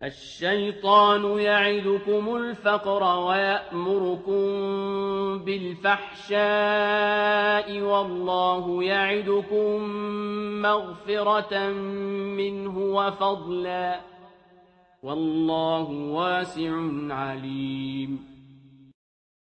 الشيطان يعدكم الفقر ويأمركم بالفحشاء والله يعدكم مغفرة منه وفضلا والله واسع عليم